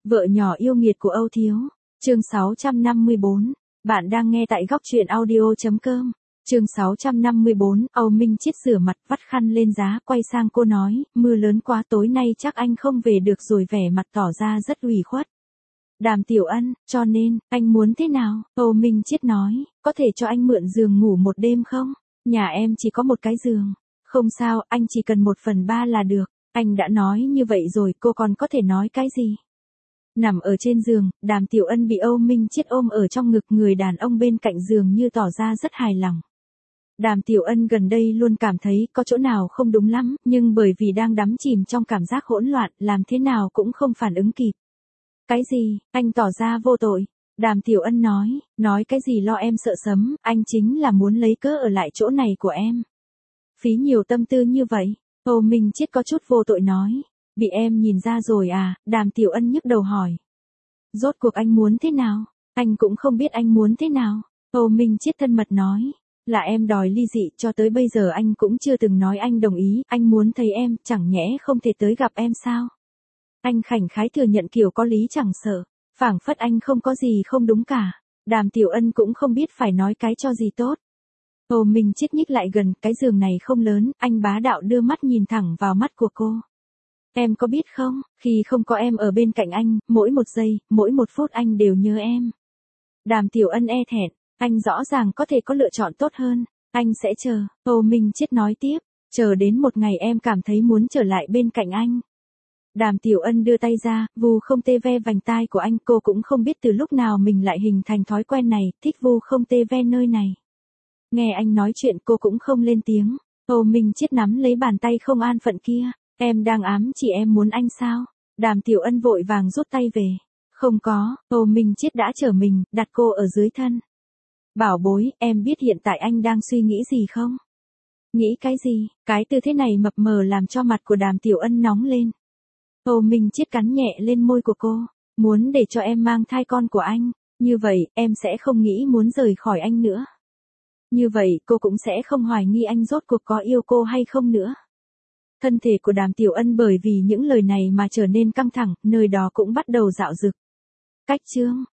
Vợ nhỏ yêu nghiệt của Âu Thiếu. Chương 654. Bạn đang nghe tại góc truyện audio.com. Chương 654. Âu Minh Chiết rửa mặt vắt khăn lên giá quay sang cô nói, mưa lớn quá tối nay chắc anh không về được rồi, vẻ mặt tỏ ra rất ủy khuất. Đàm Tiểu Ân, cho nên, anh muốn thế nào? Âu Minh Chiết nói, có thể cho anh mượn giường ngủ một đêm không? Nhà em chỉ có một cái giường. Không sao, anh chỉ cần 1/3 là được. Anh đã nói như vậy rồi, cô còn có thể nói cái gì? Nằm ở trên giường, Đàm Tiểu Ân bị Âu Minh Chiết ôm ở trong ngực, người đàn ông bên cạnh giường như tỏ ra rất hài lòng. Đàm Tiểu Ân gần đây luôn cảm thấy có chỗ nào không đúng lắm, nhưng bởi vì đang đắm chìm trong cảm giác hỗn loạn, làm thế nào cũng không phản ứng kịp. Cái gì? Anh tỏ ra vô tội. Đàm Tiểu Ân nói cái gì lo em sợ sấm, anh chính là muốn lấy cớ ở lại chỗ này của em. Phí nhiều tâm tư như vậy. Âu Minh Chiết có chút vô tội nói. Bị em nhìn ra rồi à? Đàm Tiểu Ân nhức đầu hỏi. Rốt cuộc anh muốn thế nào? Anh cũng không biết anh muốn thế nào. Âu Minh Chiết thân mật nói. Là em đòi ly dị, cho tới bây giờ anh cũng chưa từng nói anh đồng ý, anh muốn thấy em, chẳng nhẽ không thể tới gặp em sao? Anh khẳng khái thừa nhận kiểu có lý chẳng sợ, phảng phất anh không có gì không đúng cả. Đàm Tiểu Ân cũng không biết phải nói cái cho gì tốt. Âu Minh Chiết nhích lại gần, cái giường này không lớn, anh bá đạo đưa mắt nhìn thẳng vào mắt của cô. Em có biết không, khi không có em ở bên cạnh anh, mỗi một giây, mỗi một phút anh đều nhớ em. Đàm Tiểu Ân e thẹn, anh rõ ràng có thể có lựa chọn tốt hơn, anh sẽ chờ. Âu Minh Chiết nói tiếp, chờ đến một ngày em cảm thấy muốn trở lại bên cạnh anh. Đàm Tiểu Ân đưa tay ra, vù không tê ve vành tai của anh, cô cũng không biết từ lúc nào mình lại hình thành thói quen này, thích vù không tê ve nơi này. Nghe anh nói chuyện cô cũng không lên tiếng. Âu Minh Chiết nắm lấy bàn tay không an phận kia. Em đang ám chỉ em muốn anh sao? Đàm Tiểu Ân vội vàng rút tay về. Không có. Âu Minh Chiết đã trở mình, đặt cô ở dưới thân. Bảo bối, em biết hiện tại anh đang suy nghĩ gì không? Nghĩ cái gì? Cái tư thế này mập mờ làm cho mặt của Đàm Tiểu Ân nóng lên. Âu Minh Chiết cắn nhẹ lên môi của cô. Muốn để cho em mang thai con của anh. Như vậy, em sẽ không nghĩ muốn rời khỏi anh nữa. Như vậy, cô cũng sẽ không hoài nghi anh rốt cuộc có yêu cô hay không nữa. Thân thể của Đàm Tiểu Ân bởi vì những lời này mà trở nên căng thẳng, nơi đó cũng bắt đầu dạo dực. Cách chương